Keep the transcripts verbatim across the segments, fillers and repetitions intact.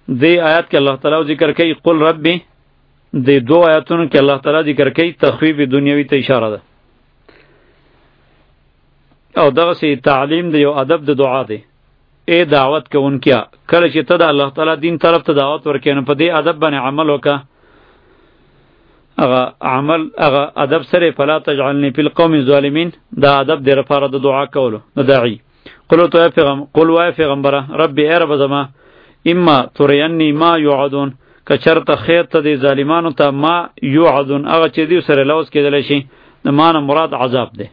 دی آیات کې الله تعالی ذکر کوي قل ربی، دی دو آیاتونو کې الله تعالی ذکر کوي تخفیف دنیوي ته اشاره ده. او دغه سي تعلیم د یو ادب د دعا دی. اے دعوت کوونکیا، کله چې ته د الله تعالی دین طرف ته دعوت ورکې نو په دې ادب باندې عمل وکړه. هغه عمل هغه ادب سره فلا تجعلنی فی القوم الظالمین، دا ادب دی لپاره د دعا کولو د داعی. قل تو یا پیغام قل وای پیغمبره ربی ای رب زما اما ترینی ما یوعدون، که چرته خیر ته د ظالمانو ته ما یوعدون هغه چې دی سره لوس کېدلی شي، د معنی مراد عذاب دی.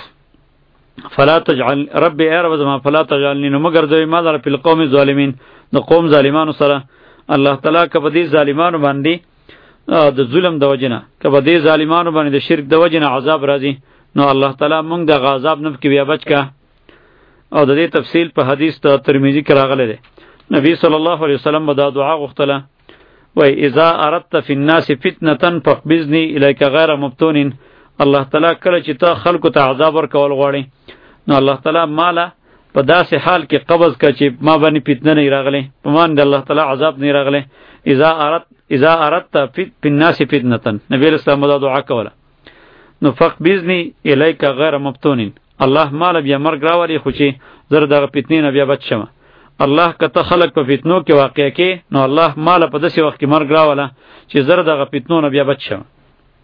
فلا تجعل ربی ای رب زما فلا تجعلنی، نو مگر دوی ما در فی القوم الظالمین، د قوم ظالمانو سره. الله تعالی که په دې ظالمانو باندې د ظلم د وجنه، که په دې ظالمانو باندې د شرک د وجنه عذاب راځي، نو الله تعالی مونږ د عذاب نه کې بیا بچ کا. او د دې تفصیل په حدیث ته ترمذی کې راغلی دی. نبی صلی الله علیه وسلم دا دعا غوښتله، وای اذا اردت فی الناس فتنه فاقبضنی الیک غیر مفتون. الله تعالی کله چې ته خلکو ته عذاب ورکول غواړي، نو الله تعالی مالا په داسې حال کې قبض کا چې ما باندې فتنه نه راغلی، په مان د الله تعالی عذاب نه راغلی. اذا اردت اذا اردت فی الناس فتنه، نبی اسلام دا دعا کوله. نو فاقبضنی الیک غیر مفتون، الله مال بیا مرګ راولي خو چې زره دغه فتنې نه بیا بچ شم. الله کته خلق په فتنو کې واقع کې، نو الله مال په داسې وخت کې مرګ راوله چې زره دغه فتنو نه بیا بچ شم.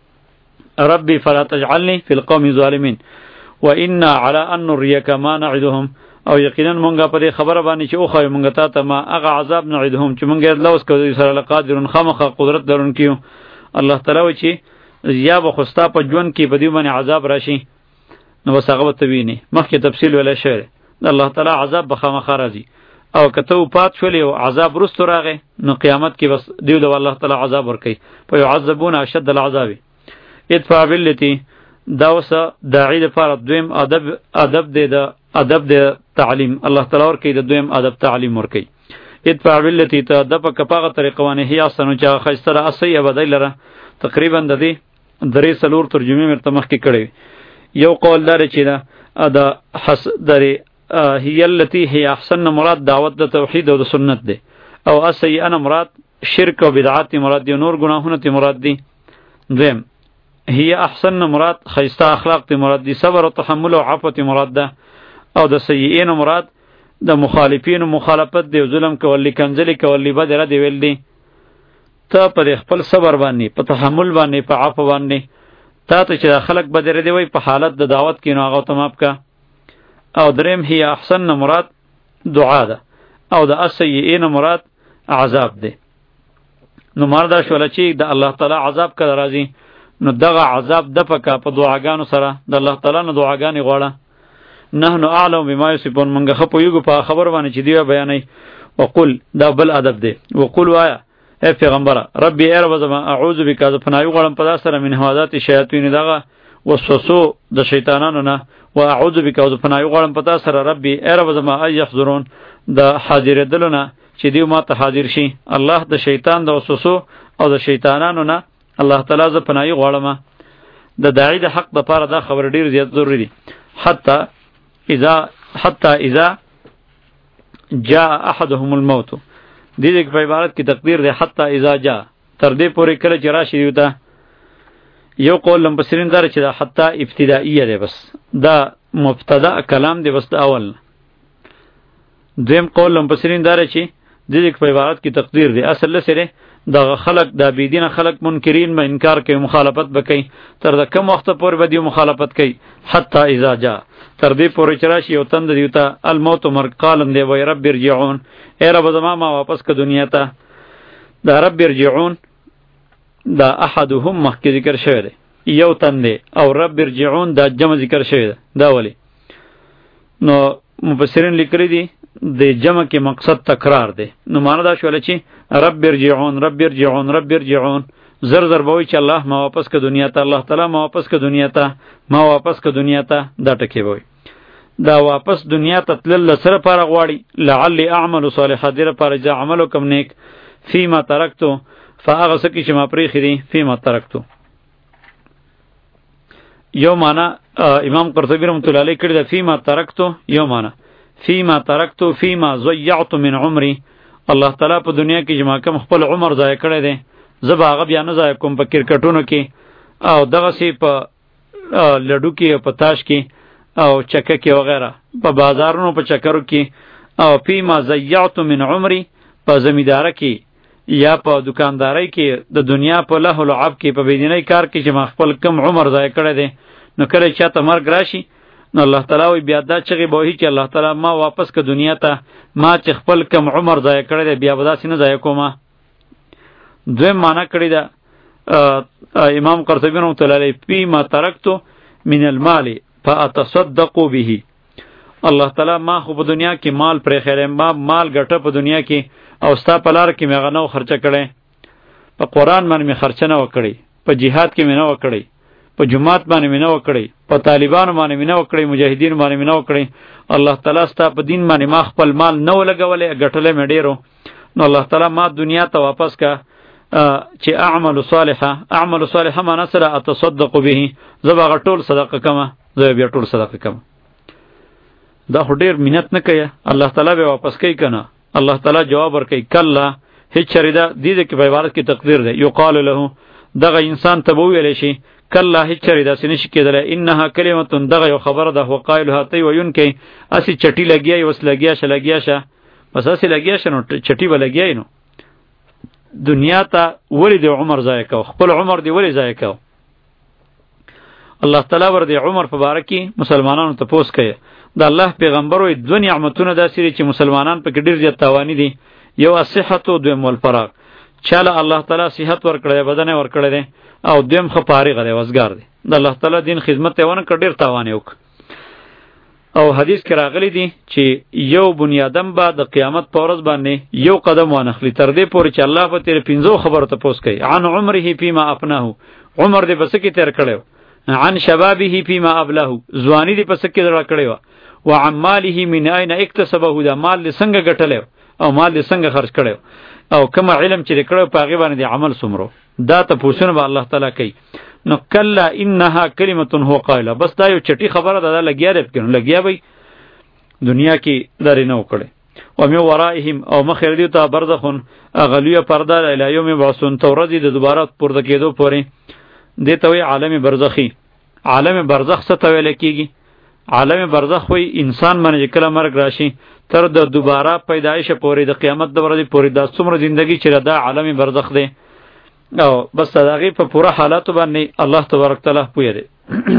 ربي فلا تجعلني في القوم الظالمين وانا على ان نريك ما نعدهم، او یقینا مونږه په دې خبره باندې چې او خو مونږه ته ته ما هغه عذاب نعدهم چې مونږه لوس کوي سره لقادرون خامخ قدرت درونکیو. الله تعالی و چې یا به خوستا په ژوند کې په دې باندې عذاب راشي، نو بس هغه ته ویني مخکې تفصیل ولا شعر الله تعالی عذاب به خامخ راځي. او کته پات شولې او عذاب رستو راغی، نو قیامت کې بس دیو له الله تعالی عذاب ور کوي، فيعذبون اشد العذاب. ادفع بالتي دا وسه داعی لپاره دویم ادب ادب دی د ادب د تعلیم الله تعالی ور کوي، د دویم ادب تعلیم ور کوي. ادفع بالتي ته د په کپاغه طریقه باندې هي اسنو چې خیستره اسی بدایلره تقریبا د دې درې سلور ترجمه مرته مخ کې کړي. یو قول دار چې دا د حس درې هي التي هي احسن مراد دعوت د توحید او د سنت دی، او اسی انا مراد شرک او بدعات مراد دی، نور گناهونه تی مراد دی. دویم هي احسن مراد خیسته اخلاق تی مراد دی، صبر او تحمل او عفو تی مراد ده. او د سیئین مراد د مخالفین او مخالفت دی، ظلم کولی کنځلی کولی بدره دی ویل دی. ته پر خپل صبر باندې په تحمل باندې په عفو باندې تا ته چې خلق بدره دی وای په حالت د دعوت کې نو هغه ته ماپ کا. او دریم هي احسن مراد دعا ده، او د اسیئین مراد عذاب ده. نو مردا شول چې د الله تعالی عذاب کړه راځي، نو دغه عذاب د پکا په دعاګانو سره د الله تعالی نو دعاګانې غواړه. نحنو اعلم بما یصفون، منګه خپو یو په خبر باندې چې دی بیانې. وقل دا بل ادب ده، وقل وایا اے پیغمبره ربی ای رب زما اعوذ بک از پنایو غړم په داسره من هوادات شیاطین دغه وسوسو د شیطانانو نه، و اعوذ بک از پنایو غړم په داسره ربی ای رب زما ای یحضرون د حاضر دلونه چې دیو ما ته حاضر شي. الله د شیطان د وسوسو او د شیطانانو نه الله تعالی ز پنایو غړم. د داعی د حق د پاره دا خبر ډیر زیات ضروری دی. حتی اذا حتی اذا جاء احدهم الموت، دې دې په عبارت کې تقدیر دی حتی اذا جاء، تر دې پورې کله چې راشي دیو ته. یو قول لمبسرین دار چې دا حتی ابتدائیه دی، بس دا مبتدا کلام دی بس د اول. دویم قول لمبسرین دار چې دې دې په عبارت کې تقدیر دی اصل سره دا خلق دا بيدینه خلق منکرین به انکار کوي، مخالفت وکړي، تر دا کم وخت پورې به دی مخالفت کوي. حتی اذا جاء، تر دې پورې چې راشي یو تند دیوتا الموت مرګ قالم دی وای رب ارجعون، ای رب زما ما واپس ک دنیا ته. دا رب ارجعون دا احدهم مخکې ذکر شوی دی یو تند دی، او رب ارجعون دا جمع ذکر شوی دی. دا ولی نو مفسرین لیکلی دي د جمع کې مقصد تکرار دی. نو معنا دا شول چې رب ارجعون رب ارجعون رب ارجعون زر زر بوي چې الله ما واپس ک دنیا ته، الله تعالی ما واپس ک دنیا ته، ما واپس ک دنیا ته. دا ټکی وای دا واپس دنیا ته تلل سره پر غواړي لعل اعمل صالحا دیر پر ځ عمل کوم نیک فيما ترکتو فاغه سکی چې ما پرې خري فيما ترکتو. یو معنا امام قرطبی رحمۃ اللہ علیہ کړی دا فيما ترکتو، یو معنا فيما ترکتو فيما ضيعت من عمري، الله تعالی په دنیا کې جما کوم خپل عمر ضایع کړی دی زه به هغه بیا نه ضایع کوم په کرکټونو کې او دغسې په لډو کې په تاش کې او چکه کې وغیره په بازارونو په چکرو کې او فیما ضیعت من عمری په زمینداره کې یا په دکاندارۍ کې د دنیا په لهو لعب کې په بېدینۍ کار کې چې ما خپل کم عمر ضایع کړی دی نو کله چې چاته مرګ راشي نو الله تعالی وایي بیا دا چغې به وهي چې الله تعالی ما واپس که دنیا ته ما چې خپل کم عمر ضایع کړی دی بیا به داسې نه ضایع کومه. دویم معنا کړې ده امام قرطبي رحمة الله علیه فیما ترکتو من المال فاتصدق به. الله تعالی ما خو په دنیا کې مال پرې خیره ما مال ګټه په دنیا کې او ستا په لار کې مې هغه نه خرچه کړی په قرآن باندې مې خرچه نه وکړی په جهاد کې مې نه وکړی په جماعت باندې مې نه وکړی په طالبانو باندې مې نه وکړی مجاهدین باندې مې نه وکړی الله تعالی ستا په دین باندې ما خپل مال نه ولګولی ګټلی مې ډېرو نو الله تعالی ما دنیا ته واپس کا چې اعمل صالحه اعمل صالحه معنا سره اتصدق به زه به هغه ټول صدقه کومه زه بیا ټول صدقه کوم. دا خو ډېر منت نه کوي الله تعالی به واپس کوي که نه الله تعالی جواب ورکوي کله هیڅ چرې ده دې دې کې په عبارت کې تقدیر ده یقال له دغه انسان ته به وویلی شي کله هیڅ چرې داسې نشي کېدلی انها کلمتون دغه یو خبره ده وقایلها تی ویونکی هسې چټي لګیا یې اوس لګیا شه لګیا شه بس هسې لګیا شه نو چټي به لګیا نو دنیا ته ولې دې عمر ضایع کو خپل عمر دې ولې ضایع کو. الله تعالی ور دې عمر په باره کې مسلمانانو ته پوس کوي د الله پیغمبر وایي دوه نعمتونه داسې دي چې مسلمانان پکې ډېر زیات تاواني دي یو الصحت او دویم الفراغ چاله الله تعالی صحت ورکړی دی بدن یې ورکړی دی او دویم ښه فارغه دی وزګار دی د الله تعالی دین خدمت یې ونه کړ ډېر تاوان یې وکړ. او حدیث کې راغلی دی چې یو بنیادم به د قیامت په ورځ باندې یو قدم وانخلي تر دې پورې چې الله به ترې پنځو خبرو تپوس کوي عن عمره فیما افناه عمر دې په څه کې تېر کړی عن شبابه فیما ابلاه ځواني دې په څه کې زړه کړی وه وعن ماله من اين اکتسبه دا مال دې څنګه ګټلی او مال دې څنګه خرج کړی او کوم علم چې دې کړی په هغې باندې دې عمل څومره دا تپوسونه به الله تعالی کوي. نو کله انها کلمه هو قائله بس دا یو چټي خبره ده دا لګیا دی پکې نو لګیا به دنیا کې دارې نه وکړي و من ورائهم او مخیر دی ته برزخون غلیه پرده الی یوم یبعثون ته ورځې د دوباره پورته کېدو پورې دې ته وایي عالم برزخي. عالم برزخ څه ته ویل کېږي عالم برزخ وی انسان باندې کله مرګ راشي تر د دوباره پیدایش پورې د قیامت د ورځې پورې دا څومره زندگی چې دا عالم برزخ دی او بس دغه په پوره حالاتو باندې الله تبارک تعالی پوهه دی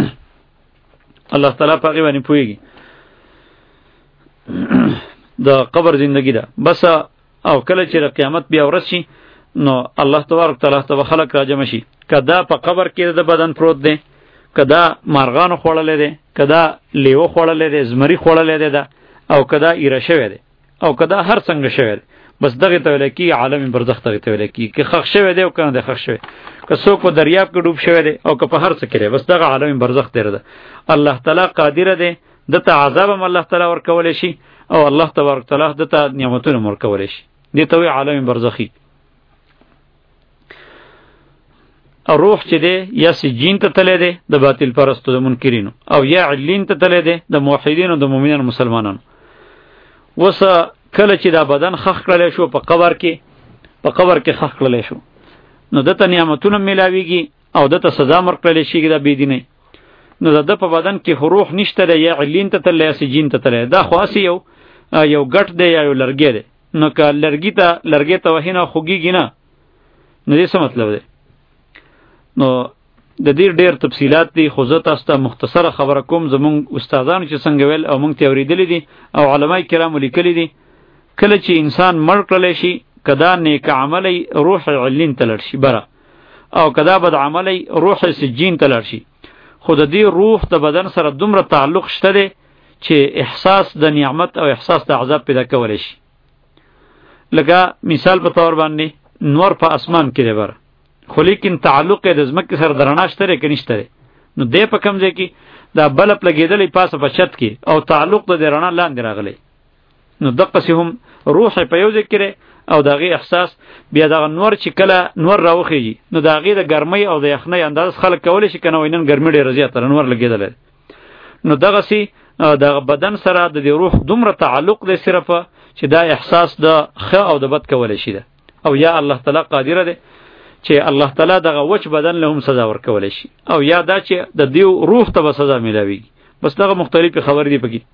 الله تعالی په هغه باندې پوهیږي د قبر زندگی ده بس او کله چې قیامت بیا ورځ شي نو الله تبارک تعالی ته خلق راجم شي کدا په قبر کې د بدن پروت دی کدا مارغانو خوړلې ده کدا لیو خوړلې ده زمری خوړلې ده او کدا ایره شوی ده او کدا هر څنګه شوی ده بس دغه ته ویل کی عالم برزخ ته ویل کی که خښ شوی دی او کنه د خښ شوی که څوک په دریاب کې ډوب شوی دی او که په هر څه کې بس دغه عالم برزخ تیر ده الله تعالی قادر دی دته عذاب هم الله تعالی ورکول شي او الله تبارک تعالی دته نعمتونه ورکول شي دې ته وی عالم برزخی. روح چې دی یا سجین ته تللی دی د باطل پرستو د منکرینو او یا علین ته تللی دی د موحدینو د مؤمنانو مسلمانانو. وس کله چې دا بدن خښ کړلی شو په قبر کې په قبر کې خښ کړلی شو نو دته نعمتونه میلاویږي او دته سزا ورکړلی شي دا بېدینۍ نو د ده په بدن کې خو روح نشته دی یا علین ته تللی یا سجین ته تللی دا خو هسې یو یو ګټ دی یا یو لرګی دی نو که لرګي ته لرګی ته وهي نه خوږېږي نه نو دې څه مطلب دی. نو د دې ډېر تفصیلات دي خو زه تاسو ته مختصره خبره کوم زمونږ استادانو چې څنګه ویل او موږ ته اورېدلي دي او علمای کرامو لیکلي دي کله چې انسان مړ کړلی شي کدا نیک عملی روح علین ته لاړ شي بره او کدا بد عملی روح سجین ته لاړ شي خو د دې روح د بدن سره دومره تعلق شته دی چې احساس د نعمت او احساس د عذاب پیدا کولی شي. لکه مثال په طور باندې نور په اسمان کې دی بره خو لیکن تعلق یې د ځمکې سره د رڼا شته دی که نشته دی نو دی په کوم ځای کې دا بلب لګېدلی پاسه په چت کې او تعلق د دې رڼا لاندې راغلی نو دقسې هم روح یې په یو ځای کې او د هغې احساس بیا دغه نور چې کله نور راوخیږي نو د هغې د ګرمۍ او د یخنۍ انداز خلک کولی شي که نه وایي نن ګرمي ډېره زیاته نور لګېدلی نو دغسې د بدن سره د دې روح دومره تعلق دی صرف چې دا احساس د ښه او د بد کولای شي ده. او یا الله تعالی قادر دی چې الله تعالی دغه وچ بدن له هم سزا ورکولی شي، او یا دا چې د دیو روح ته به سزا میلاویږي. بس دغه مختلفې خبرې دي پکې.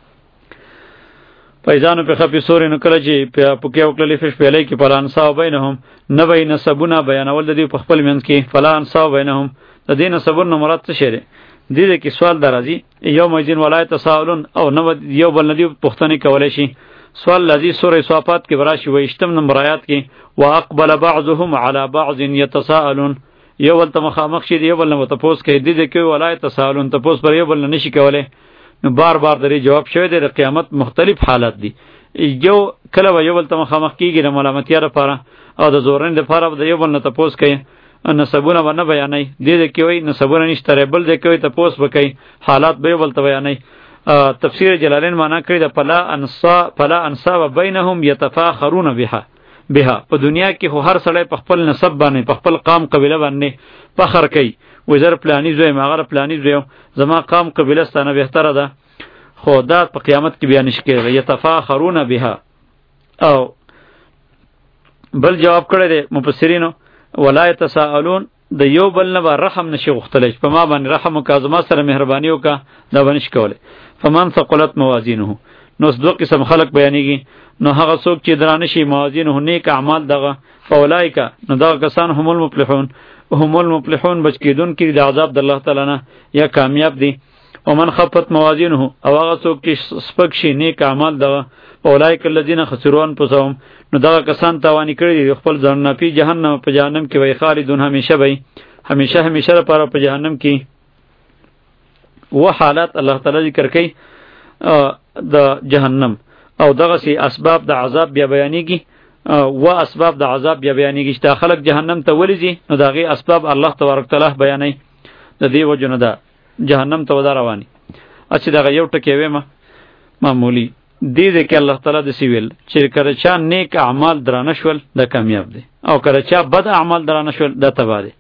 پیزانو په خپې سورې نو کله چې پکې وکړلې فش پیلې کې فلا انصاب بینهم، نه به نسبونه بیانول د دې په خپل منځ کې. فلا انصاب بینهم د دې نسبون نه مراد څه شی دی؟ دې کې سوال درازي یو مجین ولایت تساؤلون او نو یو بل ندی پښتنه کولای شي. سوال لذي سورې صافات کې براشي وشتم نمبر آیات کې واقبل بعضهم على بعض يتساءلون، یو بل ته مخامخ شي یو بل نه تپوس کوي. دې کې ولایت تساؤلون تپوس پر یو بل نه نشي کولای. نو بار بار درې جواب شوی دی. د قیامت مختلف حالات دي. یو کله به یو بل ته مخامخ کیږي د ملامتیا لپاره او د زورن لپاره د یو بل نه تپوس کوي. نسبونه باندې بیانای دې دې کې وای نسبونه نشته، بل دې کې وای تپوس وکي، حالات به بل ته بیانای. تفسیر جلالین معنا کړی د فلا انصا فلا انصاب بینهم یتفاخرون بها بها. په دنیا کې خو هر سړی په خپل نسب باندې په خپل قام قبیله باندې فخر کوي. وزر پلانی زوی ماغه پلانی زوی زما قام قبیله ستانه بهتره ده. خو دا په قیامت کې بیان شي کېږي یتفاخرون بها. او بل جواب کړی دی مفسرینو ولا يتساءلون د یو بل نه به رحم نشي غوښتلی په ما باندې رحم وکړه، زما سره مهرباني وکړه، دا به نشي کولی. فمن ثقلت موازینه نو دو قسم خلق بیانېږي. نو هغه څوک چې درانه شي موازینه نیک اعمال دغه فاولئک نو دغه کسان هم المفلحون هم المفلحون بچ کېدونکي د عذاب د الله تعالی نه یا کامیاب دي. ومن خفت موازینه او هغه څوک چې سپک شي نیک اعمال دغه اولئک الذین خسروا انفسهم نو دغه کسان تاوانی کړي دي خپل ځانونه په جهنم په جهنم کې وای خالدون همیشه وای همیشه همیشه لپاره په جهنم کې. و حالات الله تعالی ذکر کوي د جهنم او دغه سي اسباب د عذاب بیا بیانېږي و اسباب د عذاب بیا بیانېږي چې خلک جهنم ته ولېږي نو دغه اسباب الله تبارک تعالی بیانوي. د دې وجنه ده جهنم ته ودا رواني. اچھا دغه یو ټکی وېما معمولی دې دې کې الله تعالی د سیویل چې کړه چا نیک اعمال درانه شول د کامیاب دي او کړه چا بد اعمال درانه شول د تباہ دي.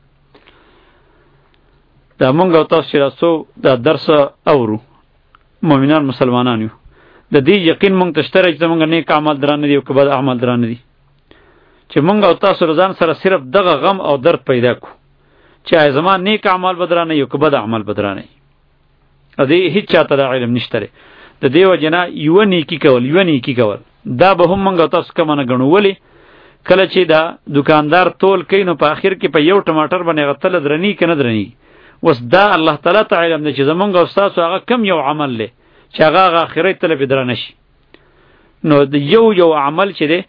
دا مونږ او تاسو چې تاسو دا درس اورو مؤمنان مسلمانان یو د دې یقین مونږ تشتره چې مونږ نیک اعمال درانه دي او بد اعمال درانه دي چې مونږ او تاسو رضان سره صرف دغه غم او درد پیدا کو چې زما نیک اعمال بدرانه یو بد اعمال بدرانه ا دې هیڅ چاته علم نشته. د دیو جنا یو نیکی کول یو نیکی کول دا به هم مونږ تاسو کوم نه غنو. ولی کله چې دا دکاندار تول کین نو په اخر کې په یو ټماټر باندې غتل درنی کنه درنی وس دا الله تعالی ته علم دی چې زمونږ او تاسو هغه کم یو عمل لې چې هغه اخرت ته به درنه شي. نو د یو یو عمل چې دی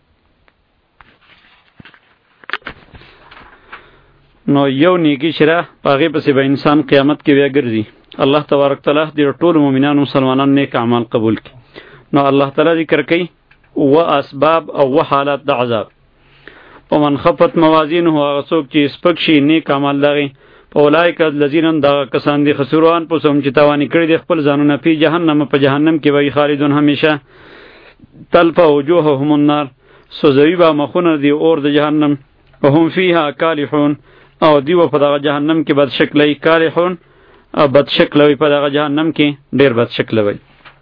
نو یو نیکی شره پاغه پسې به انسان قیامت کې بیا ګرځي. الله تبارک تعالی دې ټول مؤمنانو مسلمانانو نیک اعمال قبول کړي. نو الله تعالی ذکر کوي و اسباب او و حالات د عذاب. ومن خفت موازینه هغه څوک چې سپک شي نیک اعمال لري اولئک الذین دا کسان دي خسروان په سم چې تاوانی کړی دي خپل ځانونه په جهنم په جهنم کې وای خالدون همیشه تلف وجوههم النار سوزوی با مخونه دی اور د جهنم وهم فیها کالحون او دیو په دغه جهنم کې بد شکلې کالحون او بد شکل وي په دغه جهنم کې ډیر بد شکل وي.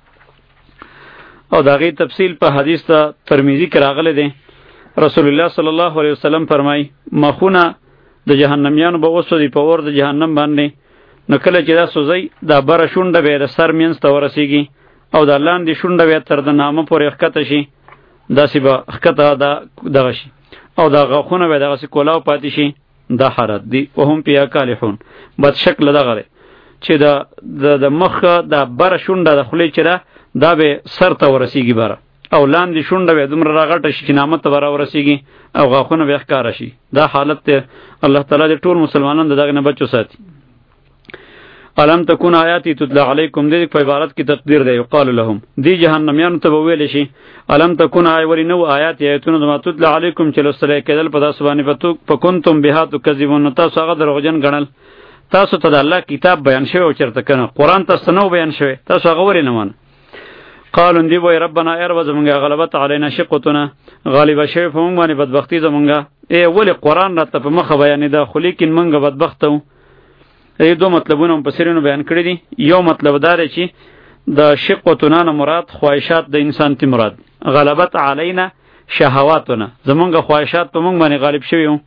او دغه تفصیل په حدیث ته ترمذی کې راغلی دی. رسول الله صلی الله علیه وسلم فرمای مخونه د جهنميانو به وسودي په اور د جهنم باندې نو کله چې دا سوزي دا بره شونډه به د سر مینځ ته ورسیږي او د لاندې شونډه به تر د نامه پورې ښکته شي داسې به ښکته دا دغه شي او دا غاښونه به دغسې کولاو پاتې شي. دا حالت دی. وهم فیها کالحون بد شکل دغه دی چې د مخ د بره شونډه د خولې چې ده دا به سر ته ورسیږي بره او لاندې شونډه به دومره راغټه شي چې نامه ته به راورسیږي او غاښونه به ښکاره شي. دا حالت دی. الله تعالی دې ټول مسلمانان د دغه نه بچو ساتي. الم تکون آیاتی تتلا علیکم دې په عبارت کې تقدیر دی. یقال لهم دی جهنميانو ته به ویل شي الم تکون آی ولی نو آیات ایتونه ما تتلا علیکم چې لوستل کېدل په تاسو باندې پتو پکنتم بها تکذبون تاسو هغه دروغجن ګڼل. تاسو ته د الله کتاب بیان شوی او چرته کنه قرآن تاسو نو بیان شوی تاسو هغه ورې نه مان. قالوا دی وای ربنا ار وزمنګه غلبت علینا شقتنا غالب شوی په موږ باندې بدبختی زمونږه ای ولی قرآن راته په مخه بیان ده خو لیکن موږ بدبختو. ای دو مطلبونه په سرینو بیان کړی دي. یو مطلب دا دی چې د شقتنا نه مراد خواهشات د انسان تی مراد غلبت علینا شهواتنا، زمونږ خواهشات په مونږ باندې غالب شوي وو.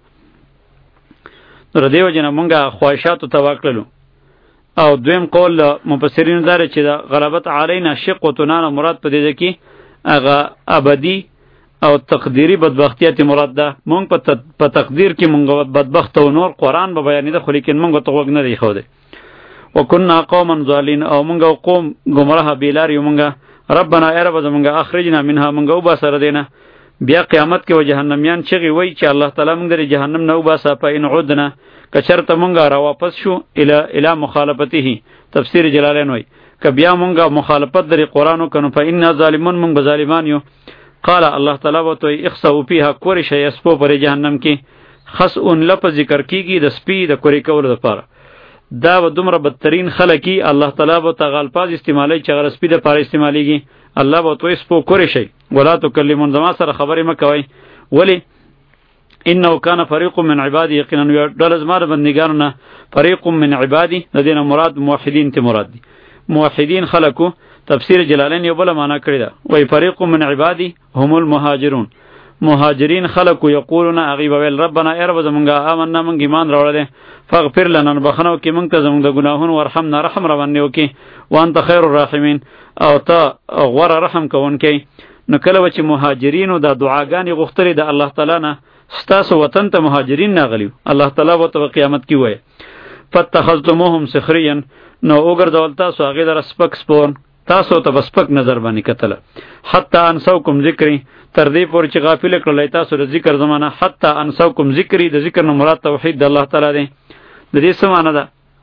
نو دیو جنا مونږه خواهشاتو ته واکړلو. او دویم قول مفسرین داره چې دا غلبت علینا شقوتنا مراد په دې کې هغه ابدی او تقدیری بدبختیت مراد ده. مونږ په تقدیر کې مونږ بدبخت او نور قرآن به بیانې ده، خو لیکن مونږ ته وګ نه دی خو ده. وکنا قوما ظالین، او مونږ قوم گمراه بیلار یو. مونږ ربنا ای رب زمونږ اخرجنا منها، مونږ وباسره دینه. بیا قیامت کې و جهنميان چغي وای چې الله تعالی مونږ د جهنم نه وباسه. پاین عدنا کچرته مونږ را واپس شو الی الی مخالفته. تفسیر جلالین وای ک بیا مونږ مخالفت در قرآن کنو فإنا ظالمون، مونږ ظالمان یو. قال الله تعالی وتو اخسو فيها کور شی اسپو پر جهنم کې. خسئن لفظ ذکر کیږي د سپی د کوری کول لپاره. دا و دومره بدترین خلقی الله تعالی و تعالی پاز استعمالی چې غر سپی د پاره استعمالیږي. الله و تو اسپو کوری شی ولا تکلمون، زما سره خبرې مکوي. ولی انه کان فریق من عبادی، یقینا ډول زماره بندگانونه فریق من عبادی، د دینه مراد موحدین ته مراد دي. موحدین خلقو تفسیر جلالین یو بل معنا کړی دا، وای فریق من عبادی هم المهاجرون. مهاجرین خلقو یقولون اغیب ویل ربنا ای رب زمونږه آمنا مونږ ایمان راوړل، فاغفر لنا بخنو کې مونږ ته زمونږ د ګناهونو، ورحمنا رحم روانه وکي، وانت خیر الراحمین، او ته غوره رحم کوونکی. نو کله چې مهاجرینو د دعاګانې غوښتلې د الله تعالی نه، ستاسو وطن ته مهاجرین ناغلیو، الله تعالی به ته قیامت کې وای فتخذتموهم سخریا، نو وګرځول تاسو هغه در سپک سپور، تاسو ته بسپک نظر باندې کتل. حتی انسوکم ذکری، تر دې پورې چې غافل کړل تاسو د ذکر زمانہ. حتی انسوکم ذکری، د ذکر نه مراد توحید د الله تعالی دی. د دې څه معنی ده؟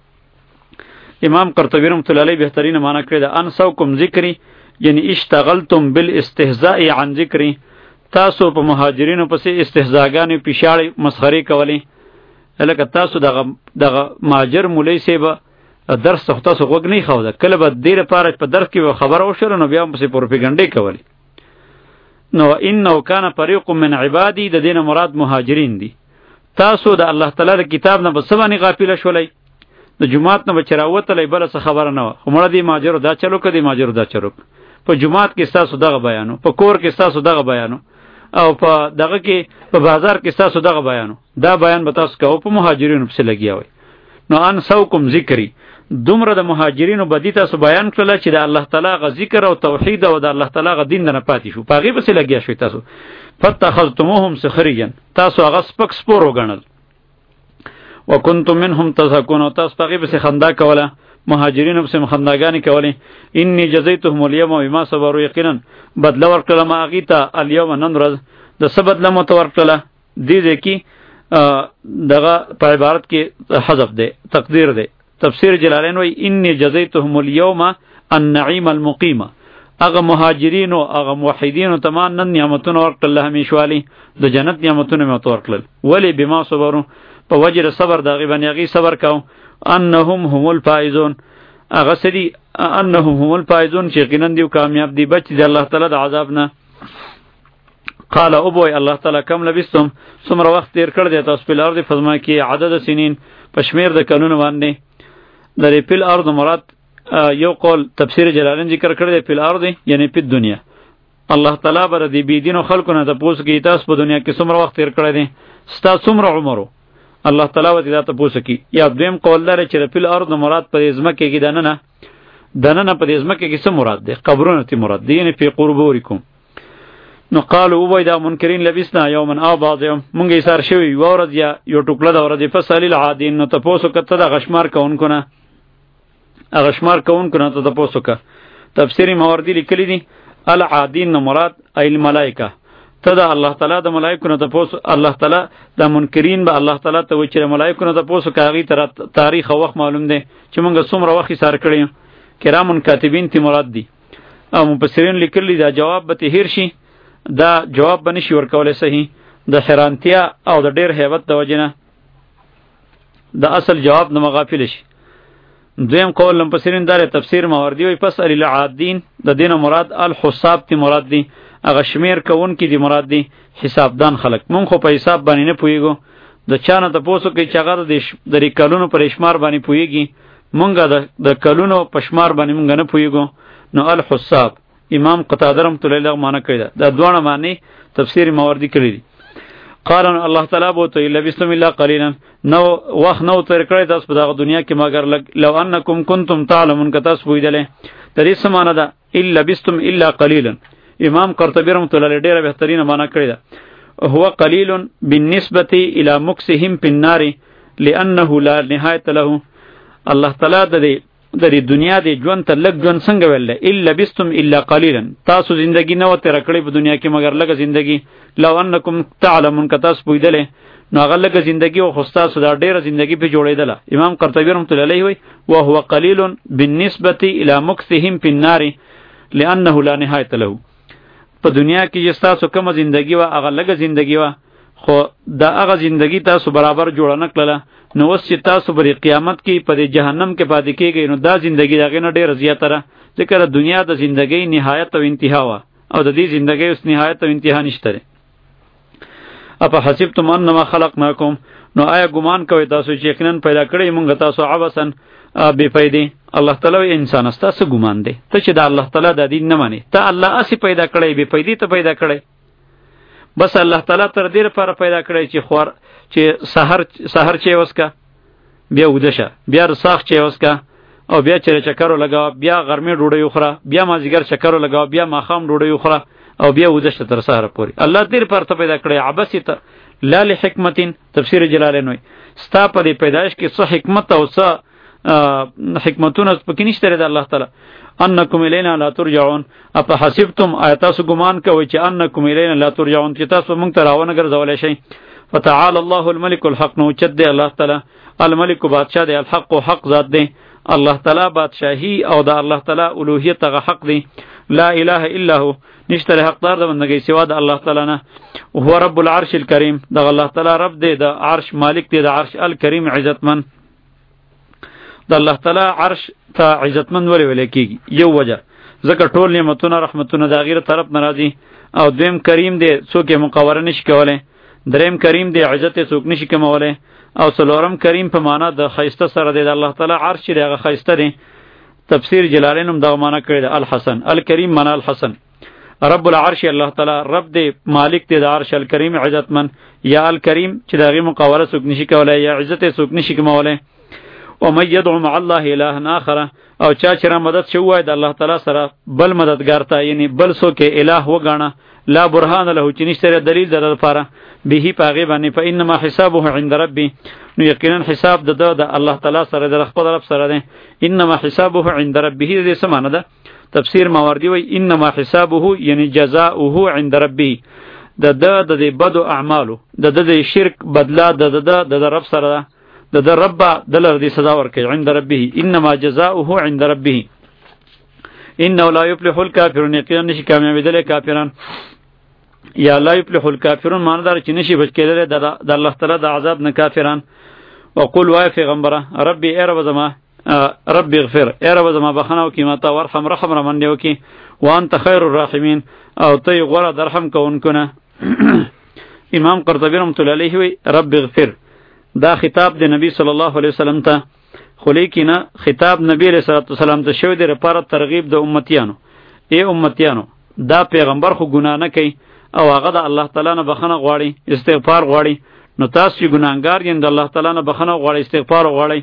امام قرطبی رحمۃ اللہ علیہ بهترین معنی کړی ده انسوکم ذکری، یعنی اشتغلتم بالاستهزاء عن ذکری، تاسو په مهاجرینو پسې استهزاګانې پیشاړې مسخرې کولې. لکه تاسو دغه دغه ماجر مولوی صاحب درس ته تاسو غوږ نه خو ده، کله به دې لپاره په درس کې خبره وشره نو بیا هم پسې پروپاګاندا کوي. نو انه کان فریق من عبادی، د دین مراد مهاجرین دي. تاسو د الله تعالی کتاب نه بسبانی غافل شولای، د جمعات نه بچراوتلې بل څه خبره نه و. همړه دی ماجر دا چلو کدي ماجر دا چلو. په جمعات کې تاسو دغه بیانو، په کور کې تاسو دغه بیانو، او په دغه کې په بازار کې تاسو دغه بیانو. دا بیان به تاسو کوو په مهاجرینو پسې لګیاوي. نو ان سوکم ذکری، دومره د مهاجرینو بدی تاسو بیان کړل چې د الله تعالی غ ذکر او توحید او د الله تعالی غ دین نه پاتې شو، پاغي پسې لګیا شوي تاسو. فتخذتموهم سخریا، تاسو هغه سپک سپور وګڼل. وکنتم منهم تضحكون، تاسو پاغي پسې خندا کوله، مهاجرینو پسې خنداګانې کولې. انی جزیتهم اليوم بما صبروا، یقینا بدله ورکړه ما هغې ته اليوم نن ورځ د څه بدله مو ته ورکړله. دې ځای کې دغه په عبارت کې حذف دی، تقدیر دی. تفسیر جلالین وی انی جزیتهم اليوم النعیم المقیم، اغه مهاجرین او اغه موحدین تمام نن نعمتونه ورکړل همیشوالی، د جنت نعمتونه مو ورکړل. ولی بما صبروا، په وجه صبر دغه باندې هغه صبر کاو. انهم هم الفائزون، اغه سدی انهم هم الفائزون چې یقینا دی کامیاب دی بچ دی الله تعالی د عذاب نه. قال او بوی الله تعالی کم لبستم، څومره وخت تیر کړ دی تاسو په لار دی فزما کې عدد سنین پشمیر د کلونو باندې. در پیل ارض مراد یو قول تفسیر جلالین ذکر کړی دی پیل ارض یعنی په دنیا. الله تعالی بر دی بيدینو خلقونه ته پوس کی تاسو په دنیا کې څومره وخت تیر کړی دی، ستا څومره عمرو. الله تعالی وتی دا ته پوس کی. یا دویم قول لري چې پیل ارض مراد په ازمکه کې دنه نه دنه نه په ازمکه کې څه مراد دی، قبرونه تی مراد دی، یعنی په قربورکم. نو قالو او وای دا منکرین لبسنا یوما او بعض یوم، مونږ یې سار شوی ورځ یا یو ټوکړه د ورځې فصل العادین. نو تاسو کته د غشمار کوونکو نه اغشمار کون کنه ته تاسو کا. تفسیر ماوردی لیکلی دي العادین مراد ایل ملائکه، ته د الله تعالی د ملائکو نه تاسو الله تعالی د منکرین به الله تعالی ته وچره ملائکو نه تاسو کاغي تر تاریخ او وخت معلوم دي چې مونږ څومره وخت سار کړی. کرامن کاتبین تی مراد دي. او مفسرین لیکلی دا جواب به هیر شي، دا جواب به نشي ورکولای صحیح د حیرانتیا او د ډیر هیبت د وجنه د اصل جواب نه مغافل شي. دویم قول لمپسرین داره تفسیر ماوردی وی پس الی العادین د دین مراد الحساب تی مراد دی، اغه شمیر کون کی دی مراد دی حسابدان خلق. مون خو په حساب باندې نه پویګو، د چانه ته پوسو کی چغه د د کلونو پر شمار باندې پویګی، مونږه د د کلونو په شمار باندې مونږ نه پویګو. نو الحساب امام قتاده رحمۃ اللہ علیہ معنی کړی دا دوه معنی تفسیر ماوردی کړی دي. قال الله تعالی بو ته لبستم الا قليلا نو وخت نو تر کړی تاسو په دغه دنیا کې مگر لگ لو انکم کنتم تعلمون که تاسو پوهیدلې درې سمانه ده الا لبستم الا قليلا. امام قرطبی رحمۃ اللہ علیہ ډیره بهترینه معنی کړی ده هو قليل بالنسبه الى مكسهم في النار لانه لا نهایت له. الله تعالی د د دنیا د ژوند ته لږ ژوند څنګه ویل الا بستم الا قليلا تاسو زندگی نه وته رکړې په دنیا کې مگر لږه زندگی لو انکم تعلمون که تاسو پوهیدلې نو هغه لږه زندگی او خو تاسو دا ډیره زندگی په جوړېدله. امام قرطبی رحمۃ اللہ علیہ وی وهو قليل بالنسبه الى مكسهم في النار لانه لا نهایت له. په دنیا کې چې تاسو کومه زندگی وا هغه لږه زندگی وا خو دا هغه زندگی تاسو برابر جوړ نه کړله نو اوس چې تاسو پر قیامت کې په جهنم کې پاتې کېږئ نو دا زندگی دغه نه ډیره زیاته ده ځکه دنیا د زندگی نهایت او انتها وا او د دې زندگی اوس نهایت او انتها نشته. اپا حسبتم انما خلقناکم نو آیا ګمان کوي تاسو چې یقینا پیدا کړی مونږ تاسو عبثا بے فائدې. الله تعالی انسان استاسو ګمان دی ته چې دا الله تعالی د دین نه مانی ته الله اسی پیدا کړی بے فائدې ته پیدا کړی بس الله تعالی تر دې لپاره پیدا کړی چې خور چې سحر سحر چې وسکا بیا ودشه بیا رساخ چې وسکا او بیا چې چکرو لگاو بیا غرمه ډوډۍ وخوره بیا مازیګر چکرو لگاو بیا ماخام ډوډۍ وخوره او بیا ودشه تر سحر پورې. الله دې لپاره ته پیدا کړی عبث ته لا لحکمتین. تفسیر جلالین وی ستا په دې پیدائش کې څه حکمت او څه حکمتونه پکې نشته د الله تعالی. انکم الینا لا ترجعون اپا حسبتم آیاتاسو ګمان کوي چې انکم الینا لا ترجعون چې تاسو مونږ ته راونه ګرځولای شئ. فتعال الله الملك الحق نو چد دی الله تعالی الملك بادشاہ دی الحق حق ذات دی الله تعالی بادشاہی او د الله تعالی الوهیت هغه حق دی. لا اله الا هو نشته حقدار د بندګۍ سوا د الله تعالی نه. هو رب العرش الکریم د الله تعالی رب دی د عرش مالک دی د عرش الکریم عزتمن. د الله تعالی عرش ته عزتمن ولې ویل کیږي یو وجه ځکه ټول نعمتونه رحمتونه د غیر طرف ناراضي او دویم کریم دی څوک یې مقابله نشي کولای دریم کریم دی عزت څوک نشي کمولای او څلورم کریم په معنا د خیسته سره دی د الله تعالی عرش دی هغه خیسته دی. تفسیر جلالین هم دا معنا کړی د الحسن الکریم معنا الحسن. رب العرش الله تعالی رب دی مالک دی د عرش الکریم عزتمن یا الکریم چې دغه مقابله څوک نشي کولای یا عزت څوک نشي کمولای. ومن يدعو مع الله اله اخر او چا چې را مدد شو وای د الله تعالی سره بل مددگار ته یعنی بل څوک الہ وګاڼه لا برهان له چې نشته دلیل در لپاره به پاغه باندې فانما حسابه عند ربي نو یقینا حساب د د الله تعالی سره د خپل رب سره ده. انما حسابه عند ربه دې سمانه ده. تفسیر ماوردی وای انما حسابه یعنی جزاؤه عند ربه د د د بدو اعمالو د د شرک بدلا د د د رب سره د د رب دلر دی سزا ورکړي عند ربه انما جزاؤه عند ربه انه لا يفلح الكافرون یقینا نشي کامیابیدل کافرون یا لا يفلح الكافرون معنی دار چې نشي بچ کېدل د الله تعالی د عذاب نه کافرون. وقل وای پیغمبره ربي ای رب زما ربي اغفر ای رب زما بخنه وکي ماته ورحم رحم را منډه وکي وانت خير الراحمين او ته غوړه درحم کوونکو نه. امام قرطبی رحمۃ اللہ علیہ وی رب اغفر دا خطاب د نبی صلی الله علیه وسلم ته خو لیکنه خطاب نبی علیہ الصلوۃ والسلام ته شوی د لپاره ترغیب د امتیانو. ای امتیانو دا پیغمبر خو ګناه نه کوي او هغه د الله تعالی نه بخنه غواړي استغفار غواړي نو تاسو چې ګناهګار یې د الله تعالی نه بخنه غواړي استغفار غواړي.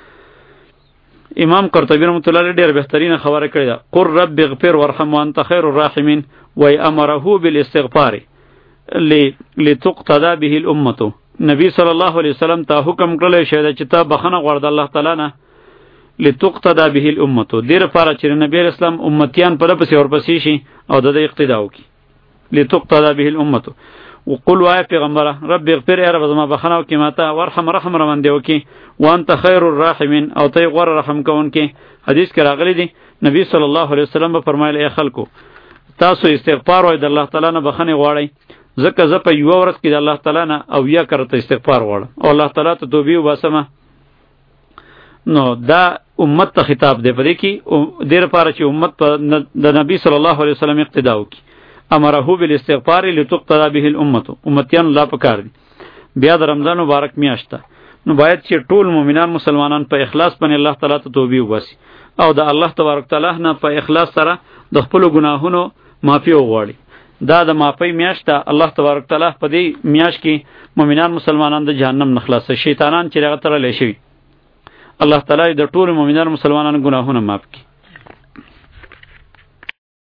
امام قرطبی رحمۃ اللہ علیہ ډیر بهترینه خبره کړې ده قر رب اغفر وارحم وانت خیر الراحمین و امره بالاستغفار لتقتدى به الامه. نبی صلی الله علیه وسلم ته حکم کړل شوی چې ته بخنه غواړې د الله تعالی نه لتقتدى به الامه دیر لپاره چې نبی اسلام امتیان پر پسې ورپسې شي او د اقتدا وکړي لتقتدى به الامه. وقل وای پیغمبره رب اغفر ای رب زما بخنه وکي ماته ورحم رحم را باندې وکي وانت خیر الراحمین او ته غوړه رحم کوونکې. حدیث کې راغلی دی نبی صلی الله علیه وسلم فرمایلی ای خلکو تاسو استغفار وای د الله تعالی نه بخنه غواړئ ځکه زه په یوه ورځ کې د الله تعالی نه او یا کرته استغفار غواړم او الله تعالی ته توبې وباسم. نو دا امت ته خطاب دی په دې کې دې لپاره چې امت په د نبی صلی الله علیه وسلم اقتدا وکړي. امره بالاستغفار لتقتدى به الامه امتیان لا پکار دي. بیا د رمضان مبارک میاشت نو باید چې ټول مؤمنان مسلمانان په اخلاص باندې الله تعالی ته توبې وباسي او د الله تبارک تعالی نه په اخلاص سره د خپل ګناهونو معافي وغواړي. دا د معافی میاشت ده. الله تبارک تعالی په دې میاشت کې مؤمنان مسلمانان د جهنم نه خلاص شیطانان چې هغه تړلی شوي الله تعالی د ټول مؤمنان مسلمانانو ګناهونه معاف کړي.